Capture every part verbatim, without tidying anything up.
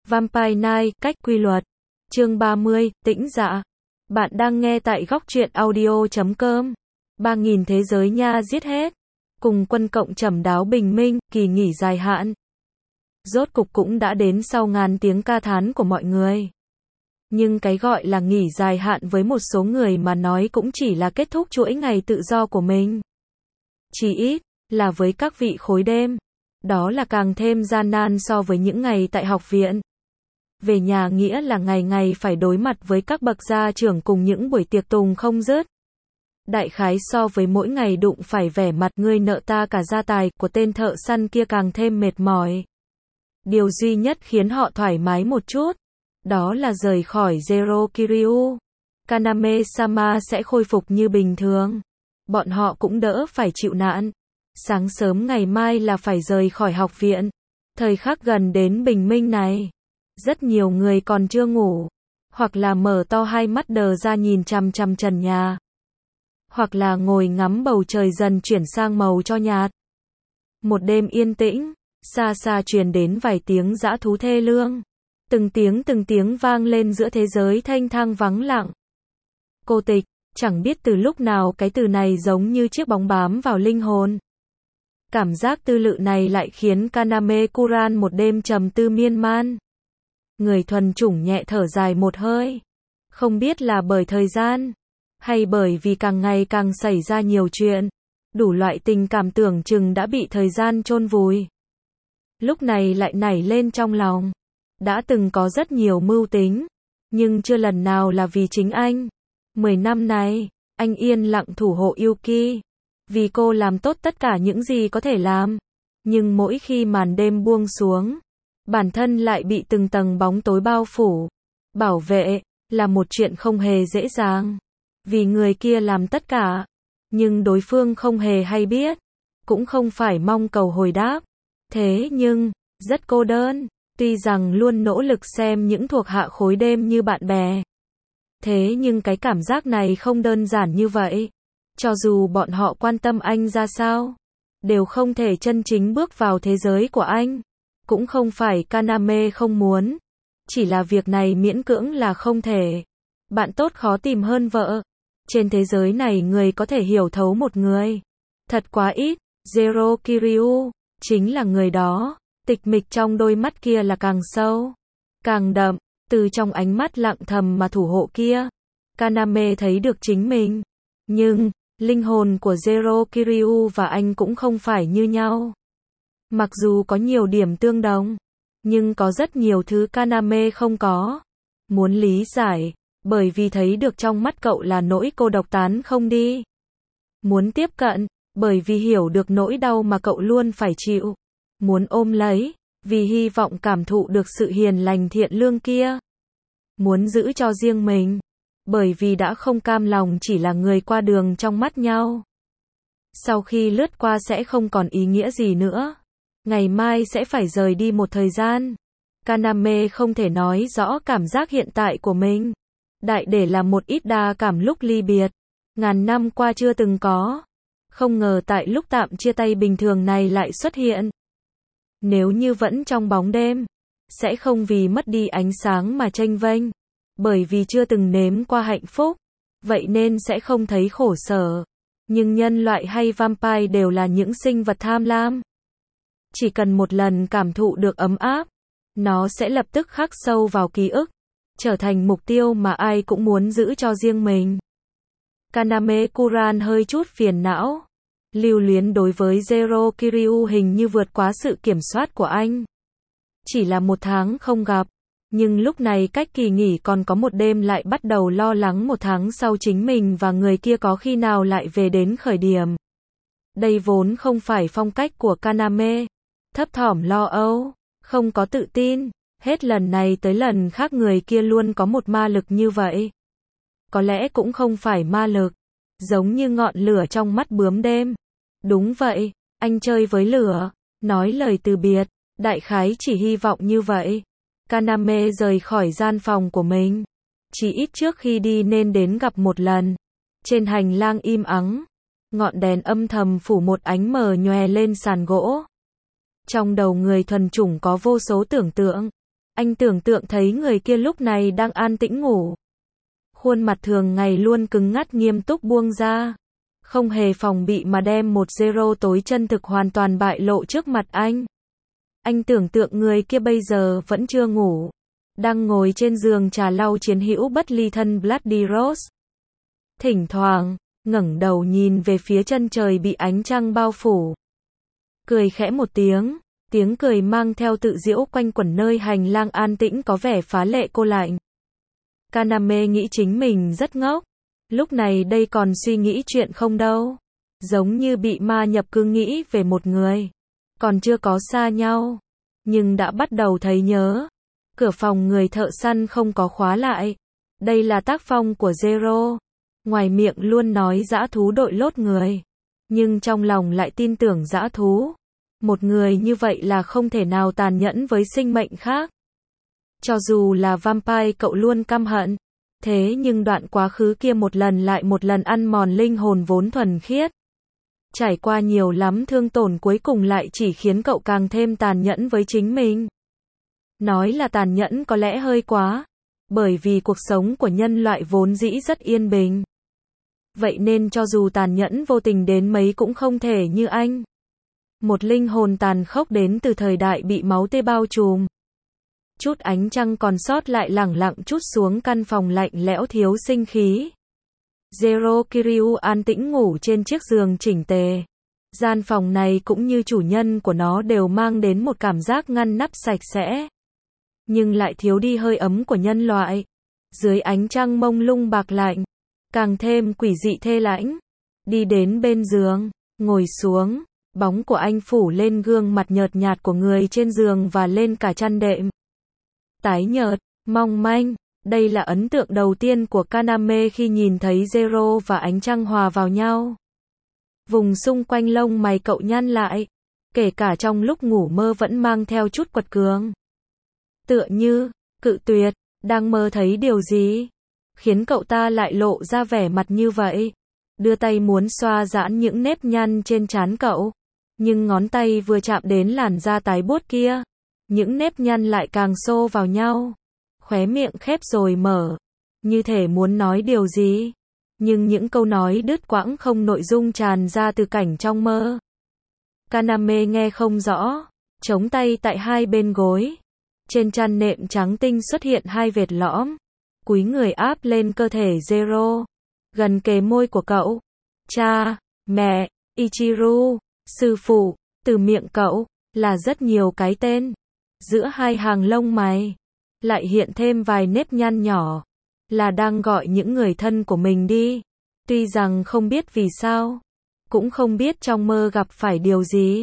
Vampire Night, cách quy luật. Chương ba mươi, tĩnh dạ. Bạn đang nghe tại góc truyện audio chấm com. ba nghìn thế giới nha giết hết. Cùng quân cộng trầm đáo bình minh, kỳ nghỉ dài hạn. Rốt cục cũng đã đến sau ngàn tiếng ca thán của mọi người. Nhưng cái gọi là nghỉ dài hạn với một số người mà nói cũng chỉ là kết thúc chuỗi ngày tự do của mình. Chỉ ít, là với các vị khối đêm. Đó là càng thêm gian nan so với những ngày tại học viện. Về nhà nghĩa là ngày ngày phải đối mặt với các bậc gia trưởng cùng những buổi tiệc tùng không dứt. Đại khái so với mỗi ngày đụng phải vẻ mặt ngươi nợ ta cả gia tài của tên thợ săn kia càng thêm mệt mỏi. Điều duy nhất khiến họ thoải mái một chút, đó là rời khỏi Zero Kiryu. Kaname-sama sẽ khôi phục như bình thường. Bọn họ cũng đỡ phải chịu nạn. Sáng sớm ngày mai là phải rời khỏi học viện. Thời khắc gần đến bình minh này, rất nhiều người còn chưa ngủ, hoặc là mở to hai mắt đờ ra nhìn chằm chằm trần nhà, hoặc là ngồi ngắm bầu trời dần chuyển sang màu cho nhạt. Một đêm yên tĩnh, xa xa truyền đến vài tiếng dã thú thê lương. Từng tiếng từng tiếng vang lên giữa thế giới thanh thang vắng lặng. Cô tịch, chẳng biết từ lúc nào cái từ này giống như chiếc bóng bám vào linh hồn. Cảm giác tư lự này lại khiến Kaname-kuran một đêm trầm tư miên man. Người thuần chủng nhẹ thở dài một hơi. Không biết là bởi thời gian, hay bởi vì càng ngày càng xảy ra nhiều chuyện, đủ loại tình cảm tưởng chừng đã bị thời gian chôn vùi. Lúc này lại nảy lên trong lòng. Đã từng có rất nhiều mưu tính, nhưng chưa lần nào là vì chính anh. Mười năm nay, anh yên lặng thủ hộ Yuki. Vì cô làm tốt tất cả những gì có thể làm. Nhưng mỗi khi màn đêm buông xuống, bản thân lại bị từng tầng bóng tối bao phủ. Bảo vệ, là một chuyện không hề dễ dàng. Vì người kia làm tất cả, nhưng đối phương không hề hay biết. Cũng không phải mong cầu hồi đáp. Thế nhưng, rất cô đơn. Tuy rằng luôn nỗ lực xem những thuộc hạ khối đêm như bạn bè. Thế nhưng cái cảm giác này không đơn giản như vậy. Cho dù bọn họ quan tâm anh ra sao, đều không thể chân chính bước vào thế giới của anh. Cũng không phải Kaname không muốn, chỉ là việc này miễn cưỡng là không thể. Bạn tốt khó tìm hơn vợ. Trên thế giới này người có thể hiểu thấu một người thật quá ít. Zero Kiryu chính là người đó. Tịch mịch trong đôi mắt kia là càng sâu, càng đậm. Từ trong ánh mắt lặng thầm mà thủ hộ kia, Kaname thấy được chính mình. Nhưng, linh hồn của Zero Kiryu và anh cũng không phải như nhau. Mặc dù có nhiều điểm tương đồng, nhưng có rất nhiều thứ Kaname không có. Muốn lý giải, bởi vì thấy được trong mắt cậu là nỗi cô độc tán không đi. Muốn tiếp cận, bởi vì hiểu được nỗi đau mà cậu luôn phải chịu. Muốn ôm lấy, vì hy vọng cảm thụ được sự hiền lành thiện lương kia. Muốn giữ cho riêng mình, bởi vì đã không cam lòng chỉ là người qua đường trong mắt nhau. Sau khi lướt qua sẽ không còn ý nghĩa gì nữa. Ngày mai sẽ phải rời đi một thời gian. Kaname không thể nói rõ cảm giác hiện tại của mình. Đại để là một ít đa cảm lúc ly biệt. Ngàn năm qua chưa từng có. Không ngờ tại lúc tạm chia tay bình thường này lại xuất hiện. Nếu như vẫn trong bóng đêm, sẽ không vì mất đi ánh sáng mà chênh vênh. Bởi vì chưa từng nếm qua hạnh phúc, vậy nên sẽ không thấy khổ sở. Nhưng nhân loại hay vampire đều là những sinh vật tham lam. Chỉ cần một lần cảm thụ được ấm áp, nó sẽ lập tức khắc sâu vào ký ức, trở thành mục tiêu mà ai cũng muốn giữ cho riêng mình. Kaname-kuran hơi chút phiền não. Lưu luyến đối với Zero Kiryu hình như vượt quá sự kiểm soát của anh. Chỉ là một tháng không gặp, nhưng lúc này cách kỳ nghỉ còn có một đêm lại bắt đầu lo lắng một tháng sau chính mình và người kia có khi nào lại về đến khởi điểm. Đây vốn không phải phong cách của Kaname. Thấp thỏm lo âu, không có tự tin, hết lần này tới lần khác người kia luôn có một ma lực như vậy. Có lẽ cũng không phải ma lực, giống như ngọn lửa trong mắt bướm đêm. Đúng vậy, anh chơi với lửa, nói lời từ biệt, đại khái chỉ hy vọng như vậy. Kaname rời khỏi gian phòng của mình. Chỉ ít trước khi đi nên đến gặp một lần. Trên hành lang im ắng, ngọn đèn âm thầm phủ một ánh mờ nhòe lên sàn gỗ. Trong đầu người thuần chủng có vô số tưởng tượng. Anh tưởng tượng thấy người kia lúc này đang an tĩnh ngủ. Khuôn mặt thường ngày luôn cứng ngắt nghiêm túc buông ra. Không hề phòng bị mà đem một Zero tối chân thực hoàn toàn bại lộ trước mặt anh. Anh tưởng tượng người kia bây giờ vẫn chưa ngủ. Đang ngồi trên giường trà lau chiến hữu bất ly thân Bloody Rose. Thỉnh thoảng, ngẩng đầu nhìn về phía chân trời bị ánh trăng bao phủ. Cười khẽ một tiếng, tiếng cười mang theo tự giễu quanh quẩn nơi hành lang an tĩnh có vẻ phá lệ cô lạnh. Kaname nghĩ chính mình rất ngốc. Lúc này đây còn suy nghĩ chuyện không đâu. Giống như bị ma nhập cứ nghĩ về một người. Còn chưa có xa nhau. Nhưng đã bắt đầu thấy nhớ. Cửa phòng người thợ săn không có khóa lại. Đây là tác phong của Zero. Ngoài miệng luôn nói dã thú đội lốt người. Nhưng trong lòng lại tin tưởng dã thú. Một người như vậy là không thể nào tàn nhẫn với sinh mệnh khác. Cho dù là vampire cậu luôn căm hận. Thế nhưng đoạn quá khứ kia một lần lại một lần ăn mòn linh hồn vốn thuần khiết. Trải qua nhiều lắm thương tổn cuối cùng lại chỉ khiến cậu càng thêm tàn nhẫn với chính mình. Nói là tàn nhẫn có lẽ hơi quá. Bởi vì cuộc sống của nhân loại vốn dĩ rất yên bình. Vậy nên cho dù tàn nhẫn vô tình đến mấy cũng không thể như anh. Một linh hồn tàn khốc đến từ thời đại bị máu tươi bao trùm. Chút ánh trăng còn sót lại lẳng lặng chút xuống căn phòng lạnh lẽo thiếu sinh khí. Zero Kiryu an tĩnh ngủ trên chiếc giường chỉnh tề. Gian phòng này cũng như chủ nhân của nó đều mang đến một cảm giác ngăn nắp sạch sẽ. Nhưng lại thiếu đi hơi ấm của nhân loại. Dưới ánh trăng mông lung bạc lạnh. Càng thêm quỷ dị thê lãnh. Đi đến bên giường, ngồi xuống. Bóng của anh phủ lên gương mặt nhợt nhạt của người trên giường và lên cả chăn đệm. Tái nhợt, mong manh. Đây là ấn tượng đầu tiên của Kaname khi nhìn thấy Zero và ánh trăng hòa vào nhau. Vùng xung quanh lông mày cậu nhăn lại. Kể cả trong lúc ngủ mơ vẫn mang theo chút quật cường. Tựa như, cự tuyệt, đang mơ thấy điều gì. Khiến cậu ta lại lộ ra vẻ mặt như vậy. Đưa tay muốn xoa giãn những nếp nhăn trên trán cậu. Nhưng ngón tay vừa chạm đến làn da tái buốt kia. Những nếp nhăn lại càng xô vào nhau. Khóe miệng khép rồi mở. Như thể muốn nói điều gì. Nhưng những câu nói đứt quãng không nội dung tràn ra từ cảnh trong mơ. Kaname nghe không rõ. Chống tay tại hai bên gối. Trên chăn nệm trắng tinh xuất hiện hai vệt lõm. Cúi người áp lên cơ thể Zero. Gần kề môi của cậu. Cha, mẹ, Ichiru, sư phụ, từ miệng cậu, là rất nhiều cái tên. Giữa hai hàng lông mày, lại hiện thêm vài nếp nhăn nhỏ. Là đang gọi những người thân của mình đi. Tuy rằng không biết vì sao. Cũng không biết trong mơ gặp phải điều gì.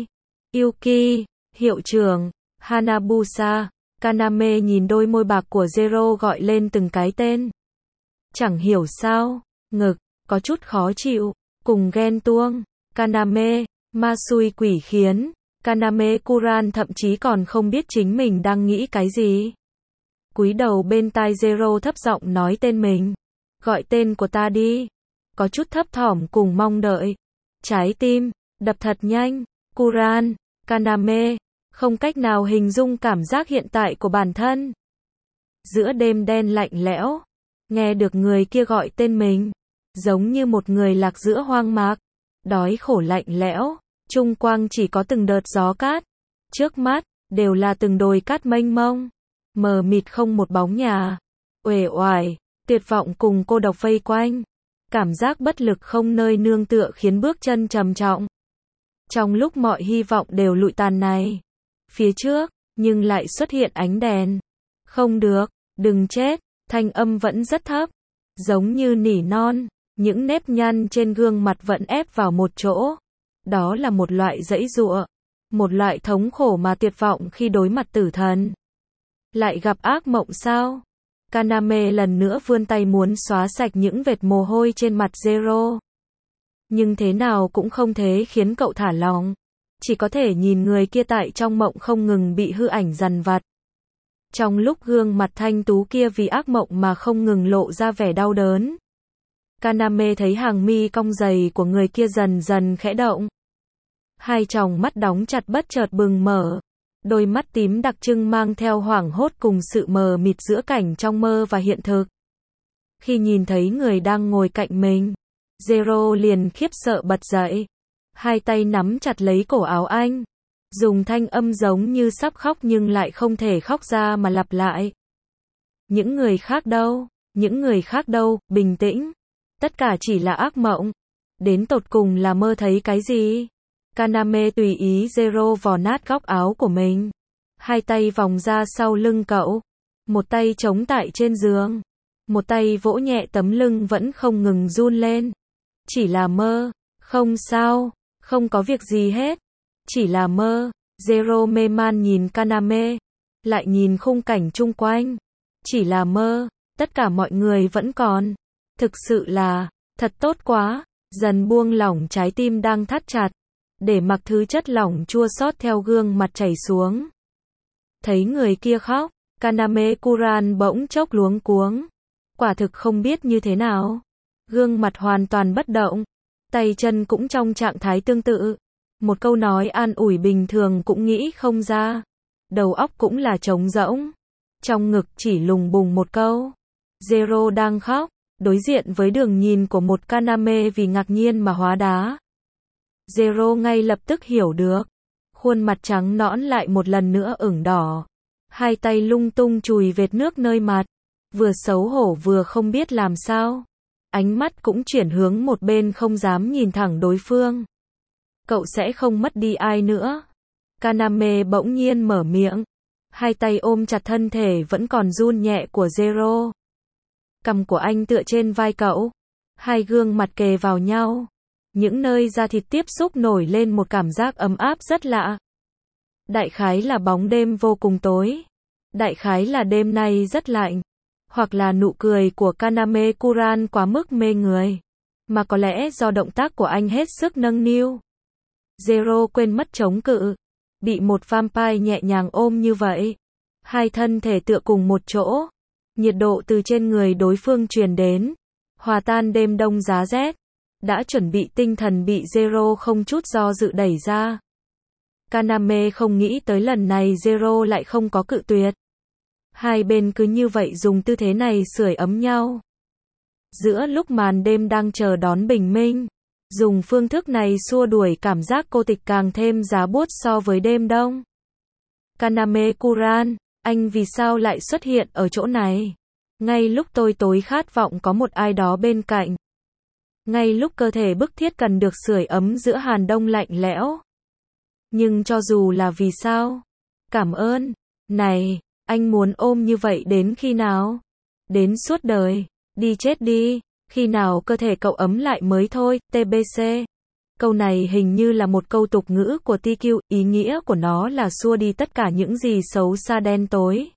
Yuki, hiệu trưởng, Hanabusa, Kaname nhìn đôi môi bạc của Zero gọi lên từng cái tên. Chẳng hiểu sao, ngực, có chút khó chịu, cùng ghen tuông. Kaname, Masui quỷ khiến. Kaname Kuran thậm chí còn không biết chính mình đang nghĩ cái gì. Cúi đầu bên tai Zero thấp giọng nói tên mình. Gọi tên của ta đi. Có chút thấp thỏm cùng mong đợi. Trái tim, đập thật nhanh. Kuran, Kaname, không cách nào hình dung cảm giác hiện tại của bản thân. Giữa đêm đen lạnh lẽo, nghe được người kia gọi tên mình. Giống như một người lạc giữa hoang mạc. Đói khổ lạnh lẽo. Trung quang chỉ có từng đợt gió cát. Trước mắt, đều là từng đồi cát mênh mông. Mờ mịt không một bóng nhà. Uể oải, tuyệt vọng cùng cô độc vây quanh. Cảm giác bất lực không nơi nương tựa khiến bước chân trầm trọng. Trong lúc mọi hy vọng đều lụi tàn này. Phía trước, nhưng lại xuất hiện ánh đèn. Không được, đừng chết, thanh âm vẫn rất thấp. Giống như nỉ non, những nếp nhăn trên gương mặt vẫn ép vào một chỗ. Đó là một loại dãy dụa. Một loại thống khổ mà tuyệt vọng khi đối mặt tử thần. Lại gặp ác mộng sao? Kaname lần nữa vươn tay muốn xóa sạch những vệt mồ hôi trên mặt Zero. Nhưng thế nào cũng không thể khiến cậu thả lòng. Chỉ có thể nhìn người kia tại trong mộng không ngừng bị hư ảnh dằn vặt. Trong lúc gương mặt thanh tú kia vì ác mộng mà không ngừng lộ ra vẻ đau đớn. Kaname thấy hàng mi cong dày của người kia dần dần khẽ động. Hai tròng mắt đóng chặt bất chợt bừng mở. Đôi mắt tím đặc trưng mang theo hoảng hốt cùng sự mờ mịt giữa cảnh trong mơ và hiện thực. Khi nhìn thấy người đang ngồi cạnh mình, Zero liền khiếp sợ bật dậy. Hai tay nắm chặt lấy cổ áo anh. Dùng thanh âm giống như sắp khóc nhưng lại không thể khóc ra mà lặp lại. Những người khác đâu? Những người khác đâu? Bình tĩnh. Tất cả chỉ là ác mộng. Đến tột cùng là mơ thấy cái gì? Kaname tùy ý Zero vò nát góc áo của mình. Hai tay vòng ra sau lưng cậu. Một tay chống tại trên giường. Một tay vỗ nhẹ tấm lưng vẫn không ngừng run lên. Chỉ là mơ. Không sao. Không có việc gì hết. Chỉ là mơ. Zero mê man nhìn Kaname. Lại nhìn khung cảnh chung quanh. Chỉ là mơ. Tất cả mọi người vẫn còn. Thực sự là. Thật tốt quá. Dần buông lỏng trái tim đang thắt chặt. Để mặc thứ chất lỏng chua xót theo gương mặt chảy xuống. Thấy người kia khóc. Kaname Kuran bỗng chốc luống cuống. Quả thực không biết như thế nào. Gương mặt hoàn toàn bất động. Tay chân cũng trong trạng thái tương tự. Một câu nói an ủi bình thường cũng nghĩ không ra. Đầu óc cũng là trống rỗng. Trong ngực chỉ lùng bùng một câu. Zero đang khóc. Đối diện với đường nhìn của một Kaname vì ngạc nhiên mà hóa đá. Zero ngay lập tức hiểu được. Khuôn mặt trắng nõn lại một lần nữa ửng đỏ. Hai tay lung tung chùi vệt nước nơi mặt. Vừa xấu hổ vừa không biết làm sao. Ánh mắt cũng chuyển hướng một bên không dám nhìn thẳng đối phương. Cậu sẽ không mất đi ai nữa. Kaname bỗng nhiên mở miệng. Hai tay ôm chặt thân thể vẫn còn run nhẹ của Zero. Cằm của anh tựa trên vai cậu. Hai gương mặt kề vào nhau. Những nơi da thịt tiếp xúc nổi lên một cảm giác ấm áp rất lạ. Đại khái là bóng đêm vô cùng tối. Đại khái là đêm nay rất lạnh. Hoặc là nụ cười của Kaname Kuran quá mức mê người. Mà có lẽ do động tác của anh hết sức nâng niu. Zero quên mất chống cự. Bị một vampire nhẹ nhàng ôm như vậy. Hai thân thể tựa cùng một chỗ. Nhiệt độ từ trên người đối phương truyền đến. Hòa tan đêm đông giá rét. Đã chuẩn bị tinh thần bị Zero không chút do dự đẩy ra. Kaname không nghĩ tới lần này Zero lại không có cự tuyệt. Hai bên cứ như vậy dùng tư thế này sưởi ấm nhau. Giữa lúc màn đêm đang chờ đón bình minh. Dùng phương thức này xua đuổi cảm giác cô tịch càng thêm giá buốt so với đêm đông. Kaname Kuran, anh vì sao lại xuất hiện ở chỗ này? Ngay lúc tôi tối khát vọng có một ai đó bên cạnh. Ngay lúc cơ thể bức thiết cần được sưởi ấm giữa hàn đông lạnh lẽo. Nhưng cho dù là vì sao? Cảm ơn. Này, anh muốn ôm như vậy đến khi nào? Đến suốt đời. Đi chết đi. Khi nào cơ thể cậu ấm lại mới thôi, tê bê xê. Câu này hình như là một câu tục ngữ của tê quy, ý nghĩa của nó là xua đi tất cả những gì xấu xa đen tối.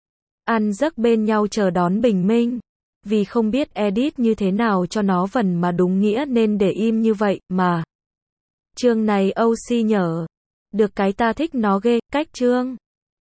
Ăn giấc bên nhau chờ đón bình minh. Vì không biết edit như thế nào cho nó vần mà đúng nghĩa nên để im như vậy mà. Chương này ô xê nhở. Được cái ta thích nó ghê, cách chương.